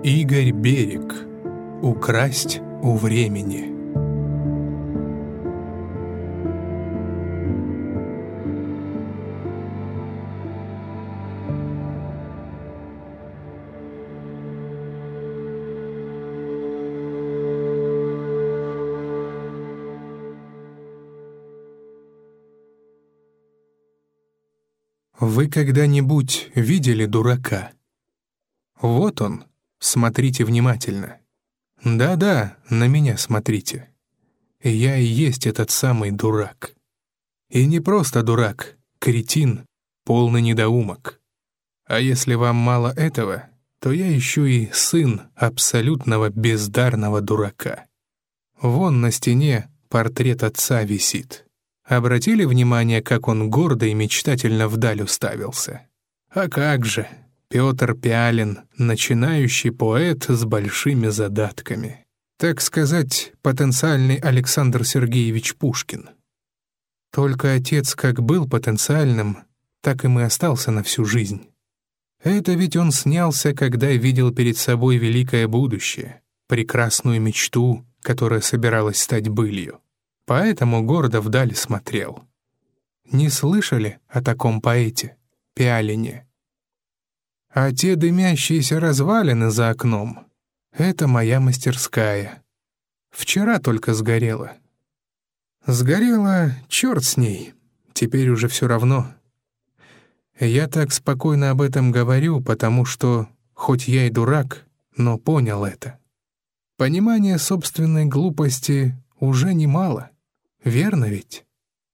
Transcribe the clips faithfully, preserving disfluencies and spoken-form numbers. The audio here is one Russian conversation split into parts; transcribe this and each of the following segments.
Игорь Берег. Украсть у времени. Вы когда-нибудь видели дурака? Вот он, смотрите внимательно. Да-да, на меня смотрите. Я и есть этот самый дурак. И не просто дурак, кретин, полный недоумок. А если вам мало этого, то я еще и сын абсолютного бездарного дурака. Вон на стене портрет отца висит. Обратили внимание, как он гордо и мечтательно вдаль уставился? А как же, Петр Пиалин, начинающий поэт с большими задатками. Так сказать, потенциальный Александр Сергеевич Пушкин. Только отец как был потенциальным, так и и остался на всю жизнь. Это ведь он снялся, когда видел перед собой великое будущее, прекрасную мечту, которая собиралась стать былью. Поэтому гордо вдаль смотрел. Не слышали о таком поэте, Пиалине? А те дымящиеся развалины за окном — это моя мастерская. Вчера только сгорела. Сгорела, черт с ней, теперь уже все равно. Я так спокойно об этом говорю, потому что, хоть я и дурак, но понял это. Понимание собственной глупости уже немало. Верно ведь?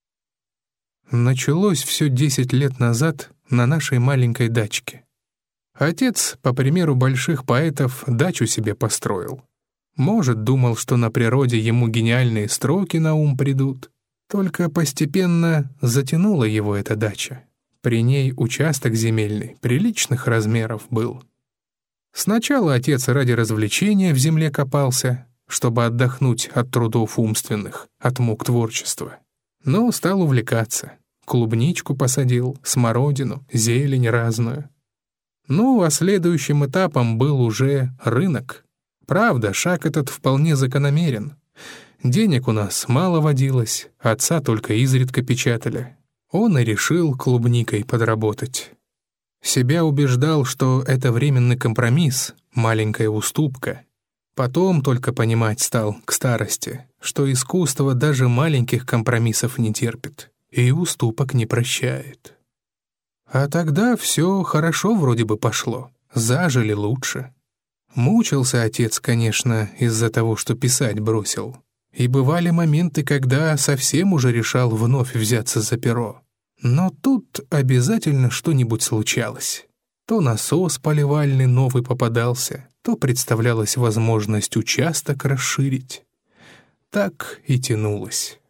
Началось все десять лет назад на нашей маленькой дачке. Отец, по примеру больших поэтов, дачу себе построил. Может, думал, что на природе ему гениальные строки на ум придут. Только постепенно затянула его эта дача. При ней участок земельный, приличных размеров был. Сначала отец ради развлечения в земле копался, чтобы отдохнуть от трудов умственных, от мук творчества. Но стал увлекаться. Клубничку посадил, смородину, зелень разную. Ну, а следующим этапом был уже рынок. Правда, шаг этот вполне закономерен. Денег у нас мало водилось, отца только изредка печатали. Он и решил клубникой подработать. Себя убеждал, что это временный компромисс, маленькая уступка. Потом только понимать стал к старости, что искусство даже маленьких компромиссов не терпит и уступок не прощает. А тогда все хорошо вроде бы пошло, зажили лучше. Мучился отец, конечно, из-за того, что писать бросил. И бывали моменты, когда совсем уже решал вновь взяться за перо. Но тут обязательно что-нибудь случалось. То насос поливальный новый попадался, то представлялась возможность участок расширить. Так и тянулось.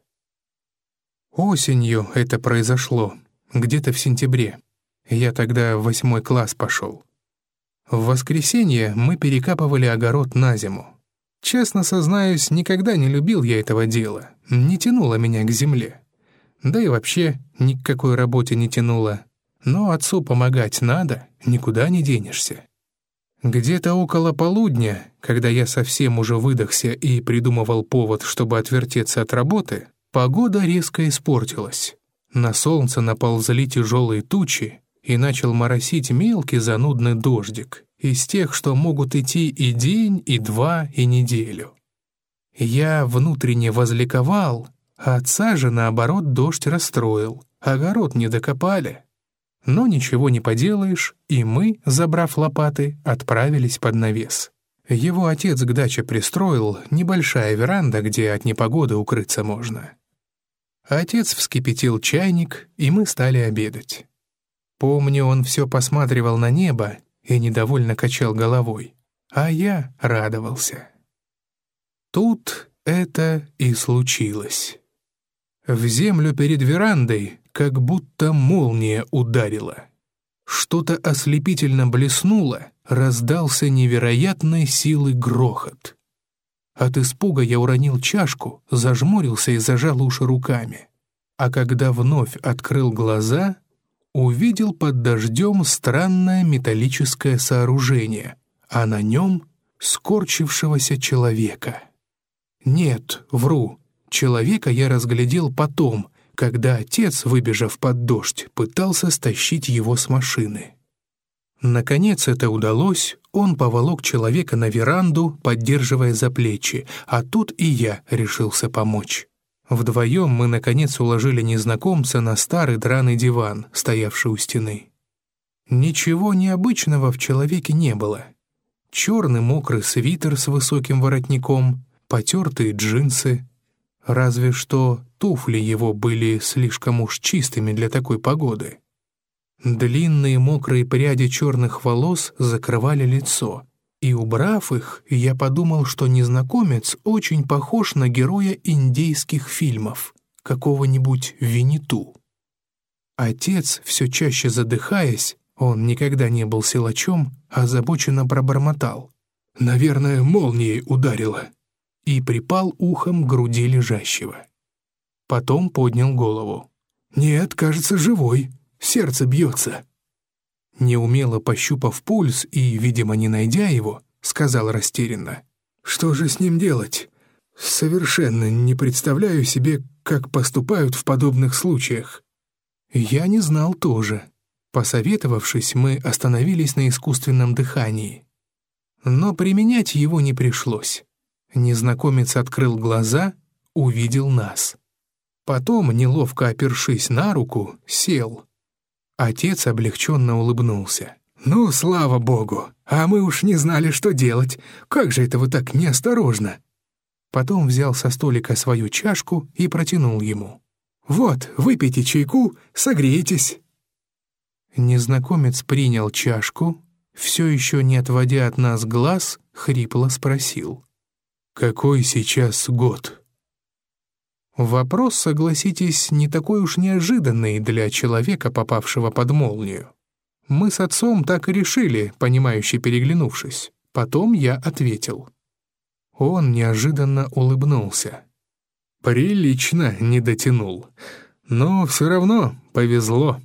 Осенью это произошло, где-то в сентябре. Я тогда в восьмой класс пошел. В воскресенье мы перекапывали огород на зиму. Честно сознаюсь, никогда не любил я этого дела, не тянуло меня к земле. Да и вообще ни к какой работе не тянуло. Но отцу помогать надо, никуда не денешься. Где-то около полудня, когда я совсем уже выдохся и придумывал повод, чтобы отвертеться от работы, погода резко испортилась. На солнце наползли тяжелые тучи, и начал моросить мелкий занудный дождик, из тех, что могут идти и день, и два, и неделю. Я внутренне возликовал, а отца же, наоборот, дождь расстроил, огород не докопали. Но ничего не поделаешь, и мы, забрав лопаты, отправились под навес. Его отец к даче пристроил, небольшая веранда, где от непогоды укрыться можно. Отец вскипятил чайник, и мы стали обедать. Помню, он все посматривал на небо и недовольно качал головой, а я радовался. Тут это и случилось. В землю перед верандой как будто молния ударила. Что-то ослепительно блеснуло, раздался невероятной силы грохот. От испуга я уронил чашку, зажмурился и зажал уши руками. А когда вновь открыл глаза, увидел под дождем странное металлическое сооружение, а на нем скорчившегося человека. Нет, вру, человека я разглядел потом, когда отец, выбежав под дождь, пытался стащить его с машины. Наконец это удалось, он поволок человека на веранду, поддерживая за плечи, а тут и я решился помочь. Вдвоем мы, наконец, уложили незнакомца на старый драный диван, стоявший у стены. Ничего необычного в человеке не было. Черный мокрый свитер с высоким воротником, потертые джинсы. Разве что туфли его были слишком уж чистыми для такой погоды. Длинные мокрые пряди черных волос закрывали лицо, и, убрав их, я подумал, что незнакомец очень похож на героя индейских фильмов, какого-нибудь Винниту. Отец, все чаще задыхаясь, он никогда не был силачом, озабоченно пробормотал. «Наверное, молнией ударило», и припал ухом к груди лежащего. Потом поднял голову. «Нет, кажется, живой. Сердце бьется». Неумело пощупав пульс и, видимо, не найдя его, сказал растерянно. «Что же с ним делать? Совершенно не представляю себе, как поступают в подобных случаях». Я не знал тоже. Посоветовавшись, мы остановились на искусственном дыхании. Но применять его не пришлось. Незнакомец открыл глаза, увидел нас. Потом, неловко опершись на руку, сел. Отец облегченно улыбнулся. «Ну, слава богу! А мы уж не знали, что делать. Как же это вы так неосторожно!» Потом взял со столика свою чашку и протянул ему. «Вот, выпейте чайку, согреетесь». Незнакомец принял чашку, все еще не отводя от нас глаз, хрипло спросил. «Какой сейчас год?» Вопрос, согласитесь, не такой уж неожиданный для человека, попавшего под молнию. Мы с отцом так и решили, понимающе переглянувшись. Потом я ответил. Он неожиданно улыбнулся. «Прилично не дотянул. Но все равно повезло».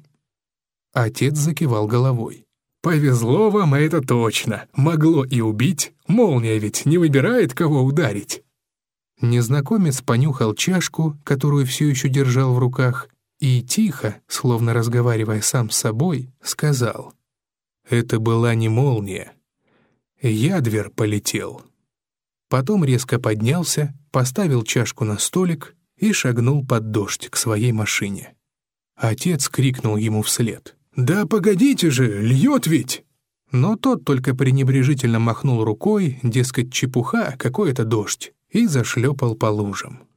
Отец закивал головой. «Повезло вам, это точно. Могло и убить. Молния ведь не выбирает, кого ударить». Незнакомец понюхал чашку, которую все еще держал в руках, и тихо, словно разговаривая сам с собой, сказал. «Это была не молния. Ядвер полетел». Потом резко поднялся, поставил чашку на столик и шагнул под дождь к своей машине. Отец крикнул ему вслед. «Да погодите же, льет ведь!» Но тот только пренебрежительно махнул рукой, дескать, чепуха, какой это дождь, и зашлепал по лужам.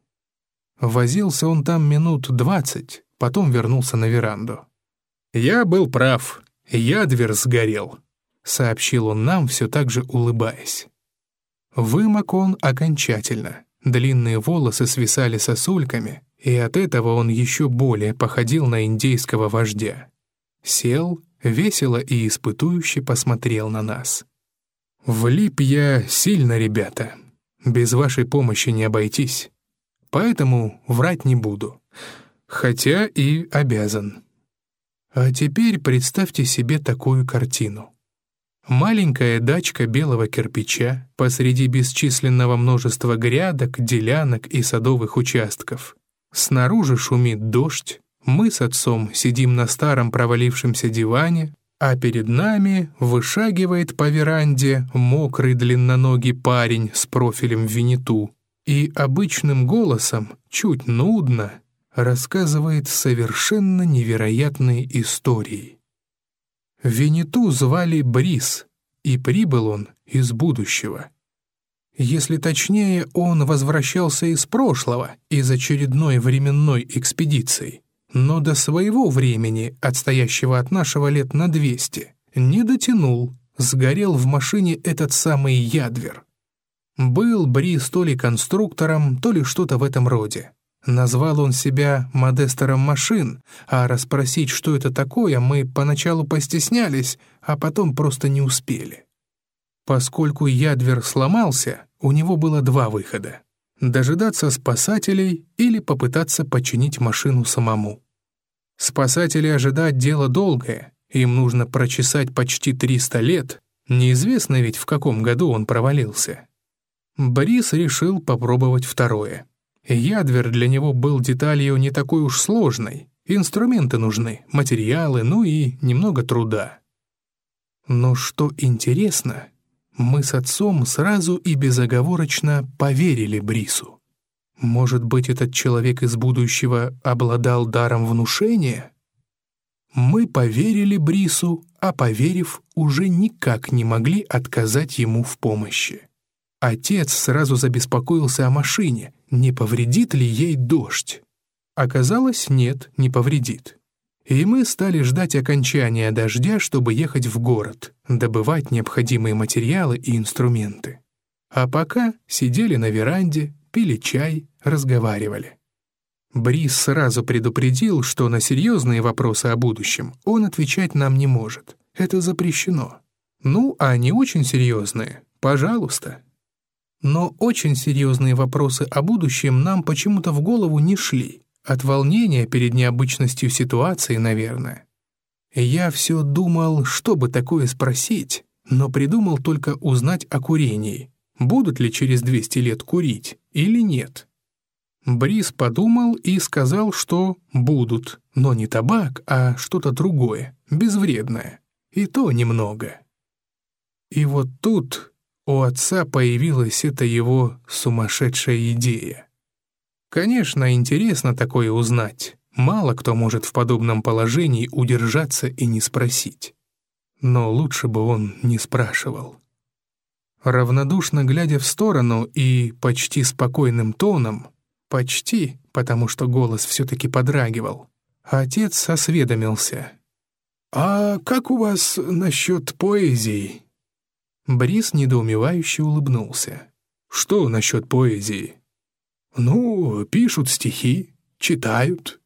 Возился он там минут двадцать, потом вернулся на веранду. «Я был прав, ядвер сгорел», — сообщил он нам, все так же улыбаясь. Вымок он окончательно, длинные волосы свисали сосульками, и от этого он еще более походил на индейского вождя. Сел, весело и испытующе посмотрел на нас. «Влип я сильно, ребята. Без вашей помощи не обойтись. Поэтому врать не буду. Хотя и обязан. А теперь представьте себе такую картину. Маленькая дачка белого кирпича посреди бесчисленного множества грядок, делянок и садовых участков. Снаружи шумит дождь, мы с отцом сидим на старом провалившемся диване, а перед нами вышагивает по веранде мокрый длинноногий парень с профилем Винниту и обычным голосом, чуть нудно, рассказывает совершенно невероятные истории. Винниту звали Брис, и прибыл он из будущего. Если точнее, он возвращался из прошлого, из очередной временной экспедиции, но до своего времени, отстоящего от нашего лет на двести, не дотянул, сгорел в машине этот самый ядвер. Был Брис то ли конструктором, то ли что-то в этом роде. Назвал он себя модестером машин, а расспросить, что это такое, мы поначалу постеснялись, а потом просто не успели. Поскольку ядвер сломался, у него было два выхода. Дожидаться спасателей или попытаться починить машину самому. Спасателей ожидать дело долгое, им нужно прочесать почти триста лет, Неизвестно ведь, в каком году он провалился. Борис решил попробовать второе. Ядвер для него был деталью не такой уж сложной. Инструменты нужны, материалы, ну и немного труда. Но что интересно, мы с отцом сразу и безоговорочно поверили Брису. Может быть, этот человек из будущего обладал даром внушения? Мы поверили Брису, а поверив, уже никак не могли отказать ему в помощи. Отец сразу забеспокоился о машине, не повредит ли ей дождь. Оказалось, нет, не повредит. И мы стали ждать окончания дождя, чтобы ехать в город, добывать необходимые материалы и инструменты. А пока сидели на веранде, пили чай, разговаривали. Брис сразу предупредил, что на серьезные вопросы о будущем он отвечать нам не может. Это запрещено. Ну, а не очень серьезные — пожалуйста. Но очень серьезные вопросы о будущем нам почему-то в голову не шли. От волнения перед необычностью ситуации, наверное. Я все думал, что бы такое спросить, но придумал только узнать о курении. Будут ли через двести лет курить или нет? Брис подумал и сказал, что будут, но не табак, а что-то другое, безвредное. И то немного. И вот тут у отца появилась эта его сумасшедшая идея. Конечно, интересно такое узнать. Мало кто может в подобном положении удержаться и не спросить. Но лучше бы он не спрашивал. Равнодушно глядя в сторону и почти спокойным тоном, почти, потому что голос все-таки подрагивал, отец осведомился. «А как у вас насчет поэзии?» Брис недоумевающе улыбнулся. «Что насчет поэзии?» «Ну, пишут стихи, читают».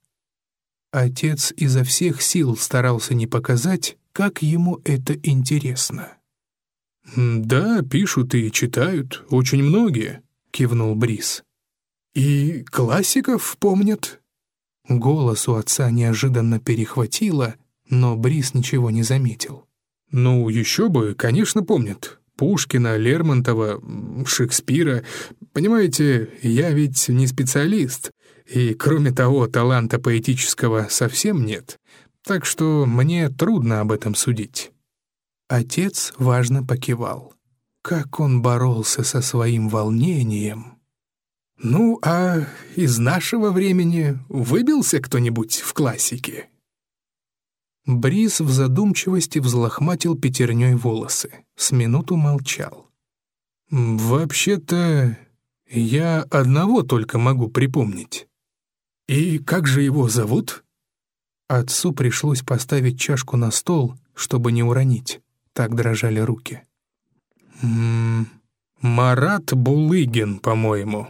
Отец изо всех сил старался не показать, как ему это интересно. «Да, пишут и читают, очень многие», — кивнул Брис. «И классиков помнят?» Голос у отца неожиданно перехватило, но Брис ничего не заметил. «Ну, еще бы, конечно, помнят. Пушкина, Лермонтова, Шекспира. Понимаете, я ведь не специалист, и, кроме того, таланта поэтического совсем нет, так что мне трудно об этом судить». Отец важно покивал. Как он боролся со своим волнением. «Ну, а из нашего времени выбился кто-нибудь в классике?» Брис в задумчивости взлохматил пятерней волосы, с минуту молчал. «Вообще-то, я одного только могу припомнить». «И как же его зовут?» Отцу пришлось поставить чашку на стол, чтобы не уронить. Так дрожали руки. «М-м, Марат Булыгин, по-моему».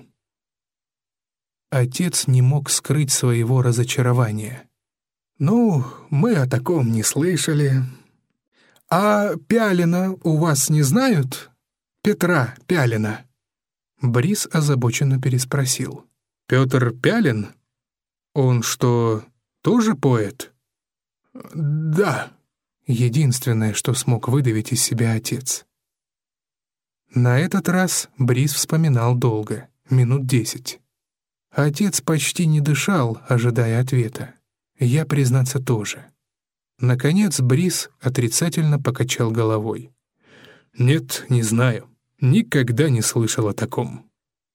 Отец не мог скрыть своего разочарования. «Ну, мы о таком не слышали. А Пялина у вас не знают? Петра Пялина?» Брис озабоченно переспросил. «Петр Пялин? Он что, тоже поэт?» «Да», — единственное, что смог выдавить из себя отец. На этот раз Брис вспоминал долго, минут десять. Отец почти не дышал, ожидая ответа. Я, признаться, тоже. Наконец Брис отрицательно покачал головой. «Нет, не знаю. Никогда не слышал о таком».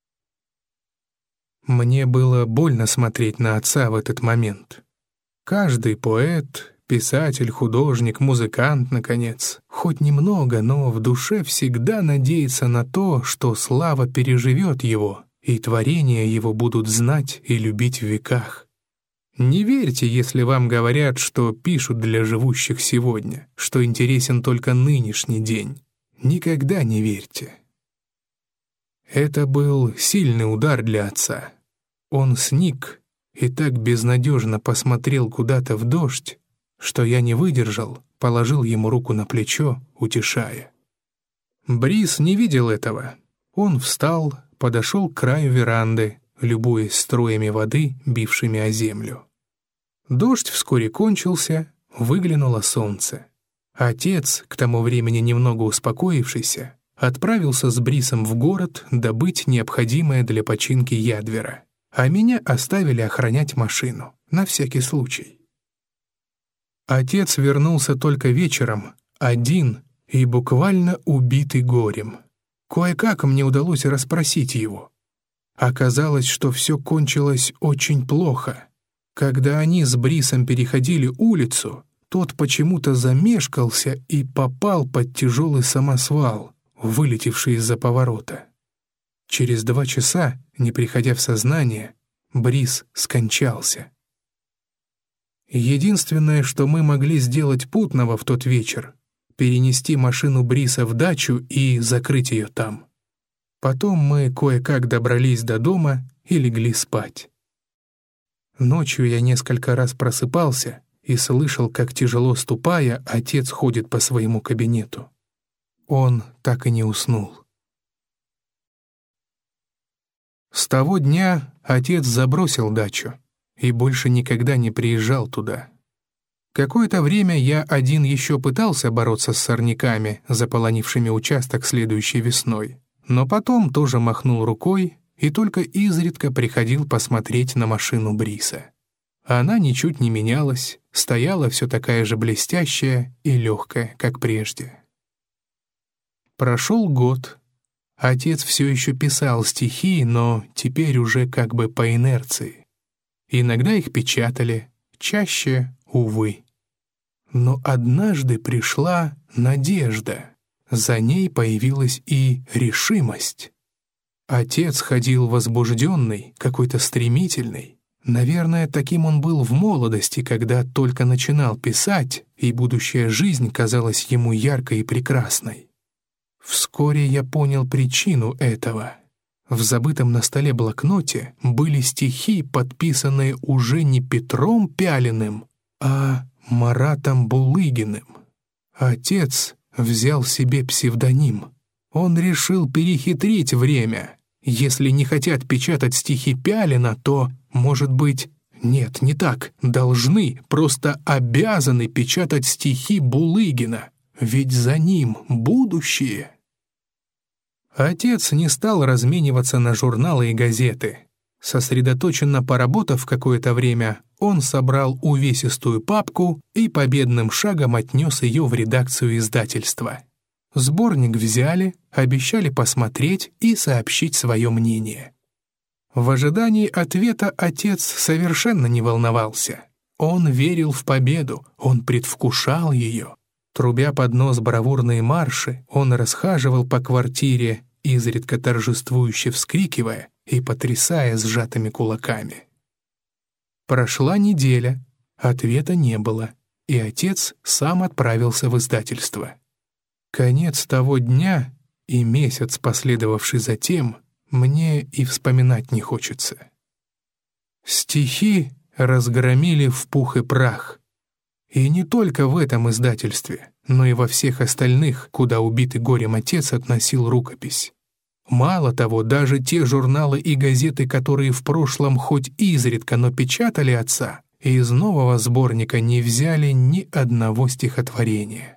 Мне было больно смотреть на отца в этот момент. Каждый поэт, писатель, художник, музыкант, наконец, хоть немного, но в душе всегда надеется на то, что слава переживет его, и творения его будут знать и любить в веках. Не верьте, если вам говорят, что пишут для живущих сегодня, что интересен только нынешний день. Никогда не верьте. Это был сильный удар для отца. Он сник и так безнадежно посмотрел куда-то в дождь, что я не выдержал, положил ему руку на плечо, утешая. Брис не видел этого. Он встал, подошел к краю веранды, любуясь струями воды, бившими о землю. Дождь вскоре кончился, выглянуло солнце. Отец, к тому времени немного успокоившийся, отправился с Брисом в город добыть необходимое для починки ядвера, а меня оставили охранять машину, на всякий случай. Отец вернулся только вечером, один и буквально убитый горем. Кое-как мне удалось расспросить его. Оказалось, что все кончилось очень плохо. Когда они с Брисом переходили улицу, тот почему-то замешкался и попал под тяжелый самосвал, вылетевший из-за поворота. Через два часа, не приходя в сознание, Брис скончался. Единственное, что мы могли сделать путного в тот вечер, перенести машину Бриса в дачу и закрыть ее там. Потом мы кое-как добрались до дома и легли спать. Ночью я несколько раз просыпался и слышал, как, тяжело ступая, отец ходит по своему кабинету. Он так и не уснул. С того дня отец забросил дачу и больше никогда не приезжал туда. Какое-то время я один еще пытался бороться с сорняками, заполонившими участок следующей весной, но потом тоже махнул рукой и только изредка приходил посмотреть на машину Бриса. Она ничуть не менялась, стояла все такая же блестящая и легкая, как прежде. Прошел год. Отец все еще писал стихи, но теперь уже как бы по инерции. Иногда их печатали, чаще, увы. Но однажды пришла надежда. За ней появилась и решимость. Отец ходил возбужденный, какой-то стремительный. Наверное, таким он был в молодости, когда только начинал писать, и будущая жизнь казалась ему яркой и прекрасной. Вскоре я понял причину этого. В забытом на столе блокноте были стихи, подписанные уже не Петром Пялиным, а Маратом Булыгиным. Отец взял себе псевдоним. Он решил перехитрить время. Если не хотят печатать стихи Пялина, то, может быть, нет, не так, должны, просто обязаны печатать стихи Булыгина, ведь за ним будущее. Отец не стал размениваться на журналы и газеты. Сосредоточенно поработав какое-то время, он собрал увесистую папку и победным шагом отнес ее в редакцию издательства. Сборник взяли, обещали посмотреть и сообщить свое мнение. В ожидании ответа отец совершенно не волновался. Он верил в победу, он предвкушал ее. Трубя под нос бравурные марши, он расхаживал по квартире, изредка торжествующе вскрикивая и потрясая сжатыми кулаками. Прошла неделя, ответа не было, и отец сам отправился в издательство. Конец того дня и месяц, последовавший затем, мне и вспоминать не хочется. Стихи разгромили в пух и прах. И не только в этом издательстве, но и во всех остальных, куда убитый горем отец относил рукопись. Мало того, даже те журналы и газеты, которые в прошлом хоть изредка, но печатали отца, из нового сборника не взяли ни одного стихотворения.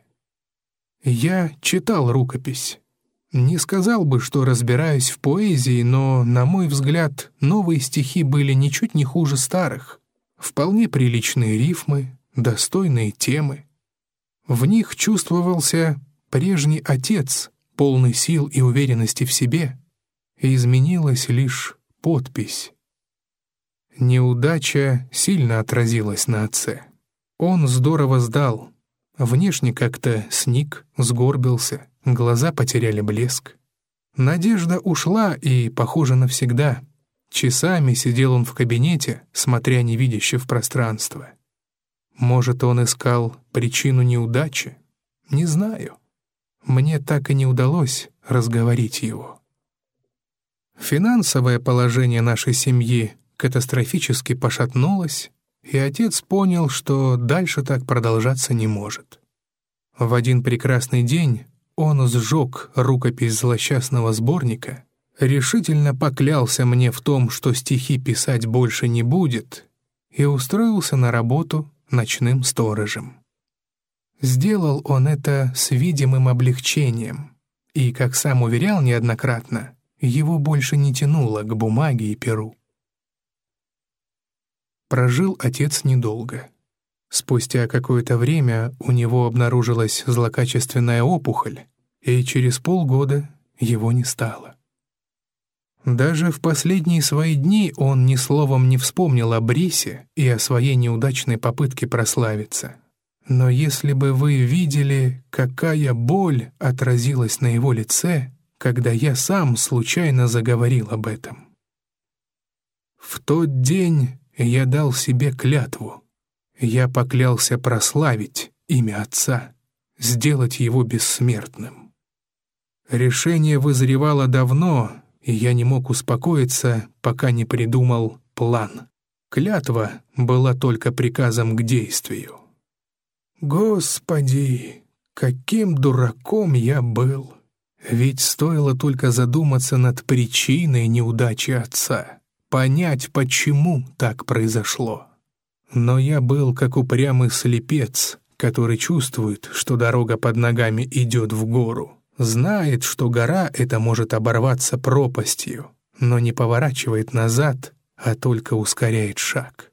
Я читал рукопись. Не сказал бы, что разбираюсь в поэзии, но, на мой взгляд, новые стихи были ничуть не хуже старых. Вполне приличные рифмы, достойные темы. В них чувствовался прежний отец, полный сил и уверенности в себе, и изменилась лишь подпись. Неудача сильно отразилась на отце. Он здорово сдал. Внешне как-то сник, сгорбился, глаза потеряли блеск. Надежда ушла и, похоже, навсегда. Часами сидел он в кабинете, смотря невидяще в пространство. Может, он искал причину неудачи? Не знаю. Мне так и не удалось разговорить его. Финансовое положение нашей семьи катастрофически пошатнулось, и отец понял, что дальше так продолжаться не может. В один прекрасный день он сжег рукопись злосчастного сборника, решительно поклялся мне в том, что стихи писать больше не будет, и устроился на работу ночным сторожем. Сделал он это с видимым облегчением, и, как сам уверял неоднократно, его больше не тянуло к бумаге и перу. Прожил отец недолго. Спустя какое-то время у него обнаружилась злокачественная опухоль, и через полгода его не стало. Даже в последние свои дни он ни словом не вспомнил о Брисе и о своей неудачной попытке прославиться. Но если бы вы видели, какая боль отразилась на его лице, когда я сам случайно заговорил об этом. В тот день я дал себе клятву. Я поклялся прославить имя отца, сделать его бессмертным. Решение вызревало давно, и я не мог успокоиться, пока не придумал план. Клятва была только приказом к действию. Господи, каким дураком я был! Ведь стоило только задуматься над причиной неудачи отца, понять, почему так произошло. Но я был как упрямый слепец, который чувствует, что дорога под ногами идет в гору, знает, что гора эта может оборваться пропастью, но не поворачивает назад, а только ускоряет шаг.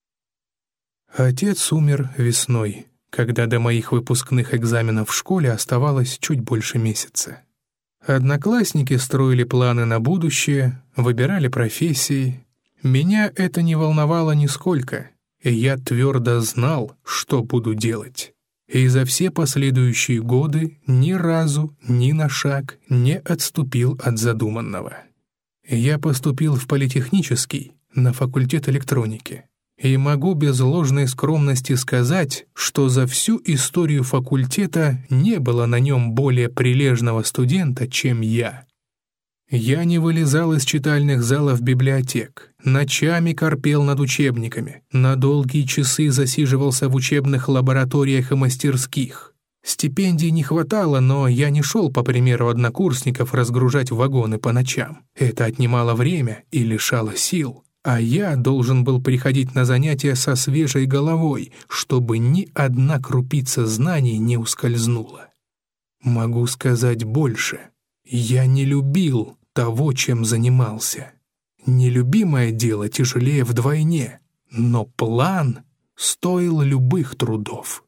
Отец умер весной, когда до моих выпускных экзаменов в школе оставалось чуть больше месяца. Одноклассники строили планы на будущее, выбирали профессии. Меня это не волновало нисколько, и я твердо знал, что буду делать. И за все последующие годы ни разу, ни на шаг не отступил от задуманного. Я поступил в политехнический, на факультет электроники. И могу без ложной скромности сказать, что за всю историю факультета не было на нем более прилежного студента, чем я. Я не вылезал из читальных залов библиотек, ночами корпел над учебниками, на долгие часы засиживался в учебных лабораториях и мастерских. Стипендий не хватало, но я не шел, по примеру однокурсников, разгружать вагоны по ночам. Это отнимало время и лишало сил. А я должен был приходить на занятия со свежей головой, чтобы ни одна крупица знаний не ускользнула. Могу сказать больше. Я не любил того, чем занимался. Нелюбимое дело тяжелее вдвойне, но план стоил любых трудов.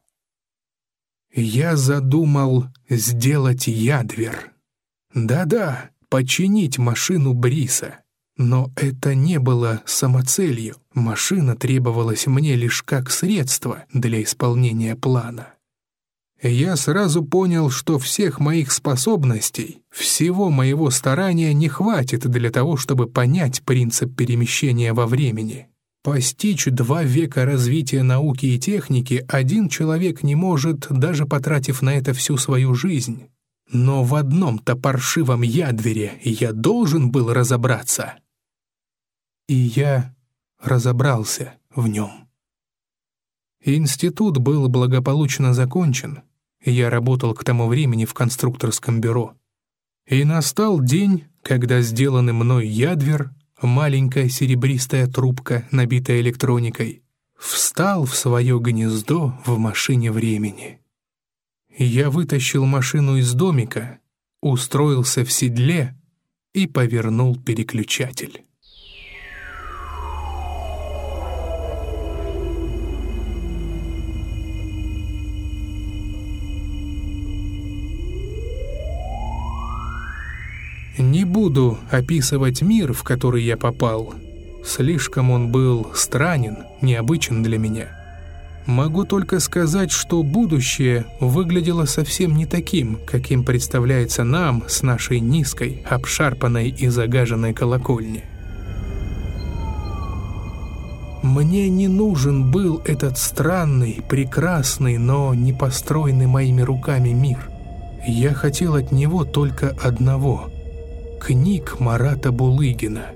Я задумал сделать ядвер. Да-да, починить машину Бриса. Но это не было самоцелью. Машина требовалась мне лишь как средство для исполнения плана. Я сразу понял, что всех моих способностей, всего моего старания не хватит для того, чтобы понять принцип перемещения во времени. Постичь два века развития науки и техники один человек не может, даже потратив на это всю свою жизнь. Но в одном-то паршивом ядвере я должен был разобраться. И я разобрался в нем. Институт был благополучно закончен. Я работал к тому времени в конструкторском бюро. И настал день, когда сделанный мной ядвер, маленькая серебристая трубка, набитая электроникой, встал в свое гнездо в машине времени. Я вытащил машину из домика, устроился в седле и повернул переключатель. Не буду описывать мир, в который я попал. Слишком он был странен, необычен для меня. Могу только сказать, что будущее выглядело совсем не таким, каким представляется нам с нашей низкой, обшарпанной и загаженной колокольни. Мне не нужен был этот странный, прекрасный, но не построенный моими руками мир. Я хотел от него только одного — книг Марата Булыгина.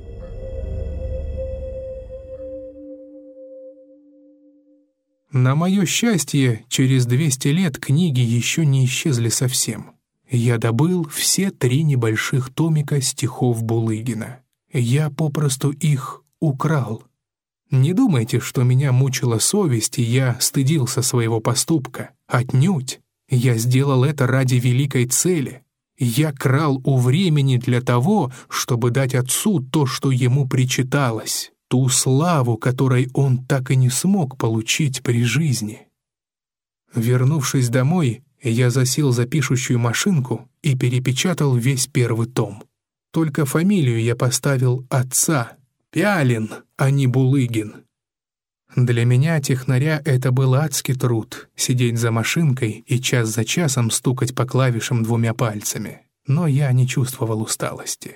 На мое счастье, через двести лет книги еще не исчезли совсем. Я добыл все три небольших томика стихов Булыгина. Я попросту их украл. Не думайте, что меня мучила совесть, и я стыдился своего поступка. Отнюдь. Я сделал это ради великой цели. Я крал у времени для того, чтобы дать отцу то, что ему причиталось, ту славу, которой он так и не смог получить при жизни. Вернувшись домой, я засел за пишущую машинку и перепечатал весь первый том. Только фамилию я поставил отца — Пялин, а не Булыгин. Для меня, технаря, это был адский труд — сидеть за машинкой и час за часом стукать по клавишам двумя пальцами. Но я не чувствовал усталости.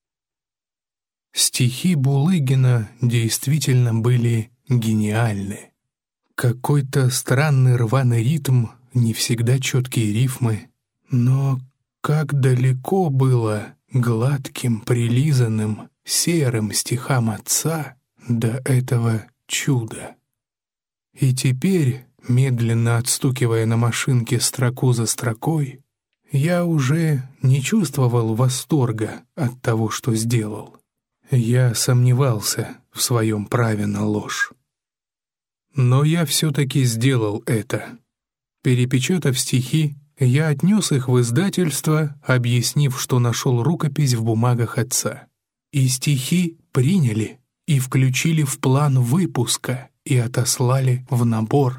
Стихи Булыгина действительно были гениальны. Какой-то странный рваный ритм, не всегда четкие рифмы. Но как далеко было гладким, прилизанным, серым стихам отца до этого чудо. И теперь, медленно отстукивая на машинке строку за строкой, я уже не чувствовал восторга от того, что сделал. Я сомневался в своем праве на ложь. Но я все-таки сделал это. Перепечатав стихи, я отнес их в издательство, объяснив, что нашел рукопись в бумагах отца. И стихи приняли и включили в план выпуска и отослали в набор.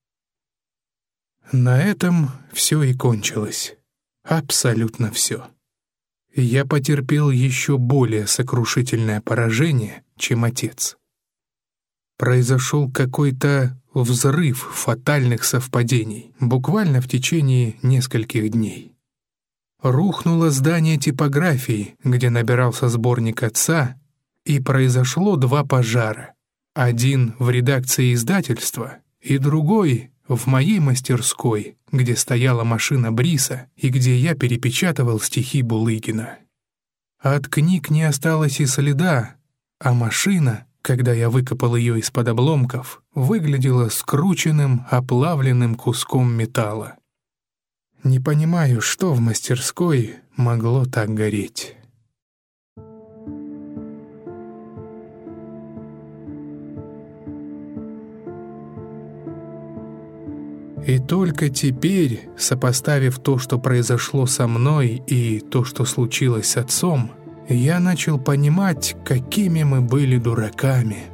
На этом все и кончилось. Абсолютно все. Я потерпел еще более сокрушительное поражение, чем отец. Произошел какой-то взрыв фатальных совпадений, буквально в течение нескольких дней. Рухнуло здание типографии, где набирался сборник отца, и произошло два пожара. Один в редакции издательства, и другой в моей мастерской, где стояла машина Бриса и где я перепечатывал стихи Булыгина. От книг не осталось и следа, а машина, когда я выкопал ее из-под обломков, выглядела скрученным, оплавленным куском металла. Не понимаю, что в мастерской могло так гореть. И только теперь, сопоставив то, что произошло со мной, и то, что случилось с отцом, я начал понимать, какими мы были дураками.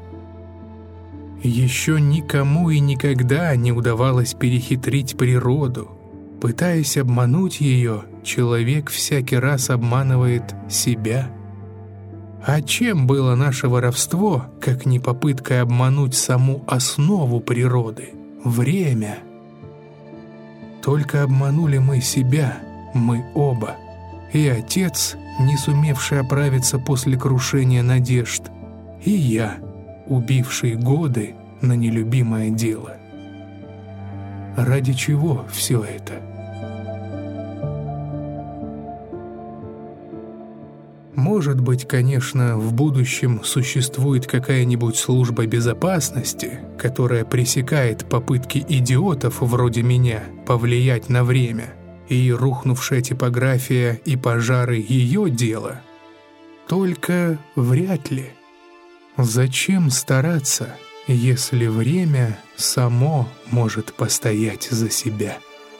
Еще никому и никогда не удавалось перехитрить природу. Пытаясь обмануть ее, человек всякий раз обманывает себя. А чем было наше воровство, как не попыткой обмануть саму основу природы — время? Только обманули мы себя, мы оба. И отец, не сумевший оправиться после крушения надежд, и я, убивший годы на нелюбимое дело. Ради чего все это? Может быть, конечно, в будущем существует какая-нибудь служба безопасности, которая пресекает попытки идиотов вроде меня повлиять на время, и рухнувшая типография и пожары ее дело. Только вряд ли. Зачем стараться, если время само может постоять за себя?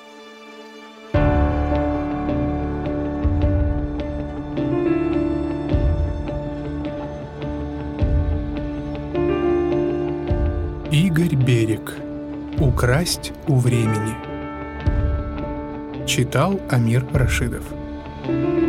Игорь Берег. «Украсть у времени». Читал Амир Рашидов.